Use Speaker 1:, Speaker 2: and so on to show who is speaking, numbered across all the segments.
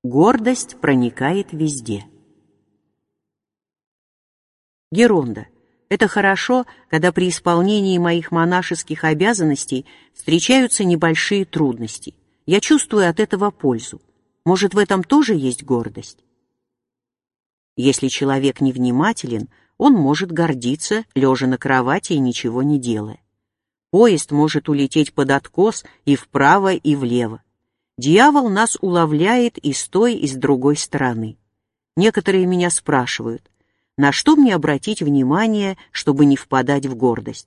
Speaker 1: Гордость проникает везде. Геронда. Это хорошо, когда при исполнении моих монашеских обязанностей встречаются небольшие трудности. Я чувствую от этого пользу. Может, в этом тоже есть гордость? Если человек невнимателен, он может гордиться, лежа на кровати и ничего не делая. Поезд может улететь под откос и вправо, и влево. Дьявол нас уловляет и с той, и с другой стороны. Некоторые меня спрашивают, на что мне обратить внимание, чтобы не впадать в гордость?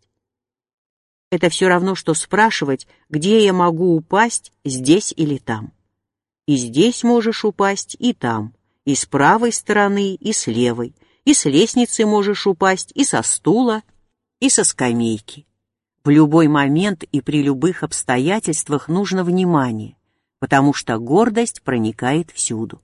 Speaker 1: Это все равно, что спрашивать, где я могу упасть, здесь или там. И здесь можешь упасть, и там, и с правой стороны, и с левой, и с лестницы можешь упасть, и со стула, и со скамейки. В любой момент и при любых обстоятельствах нужно внимание, потому что гордость проникает всюду.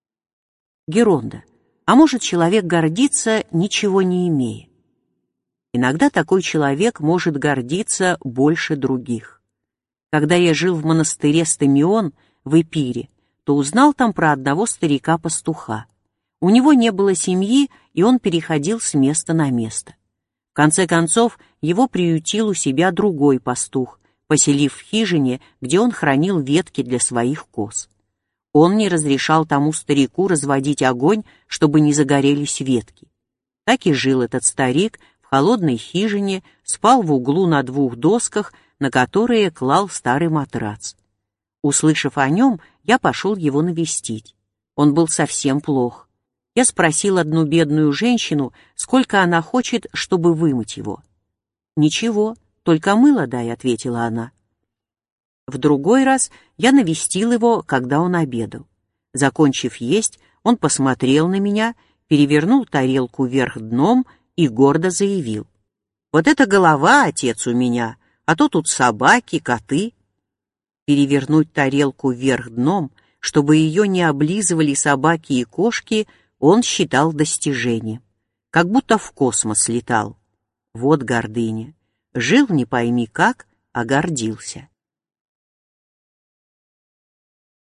Speaker 1: Геронда. А может человек гордиться, ничего не имея? Иногда такой человек может гордиться больше других. Когда я жил в монастыре Стамион в Эпире, то узнал там про одного старика-пастуха. У него не было семьи, и он переходил с места на место. В конце концов, его приютил у себя другой пастух, поселив в хижине, где он хранил ветки для своих коз. Он не разрешал тому старику разводить огонь, чтобы не загорелись ветки. Так и жил этот старик в холодной хижине, спал в углу на 2 досках, на которые клал старый матрац. Услышав о нем, я пошел его навестить. Он был совсем плох. Я спросил одну бедную женщину, сколько она хочет, чтобы вымыть его. «Ничего, только мыло дай», — ответила она. В другой раз я навестил его, когда он обедал. Закончив есть, он посмотрел на меня, перевернул тарелку вверх дном и гордо заявил: «Вот это голова, отец, у меня, а то тут собаки, коты». Перевернуть тарелку вверх дном, чтобы ее не облизывали собаки и кошки, он считал достижением. Как будто в космос летал. Вот гордыня. Жил не пойми как, а гордился.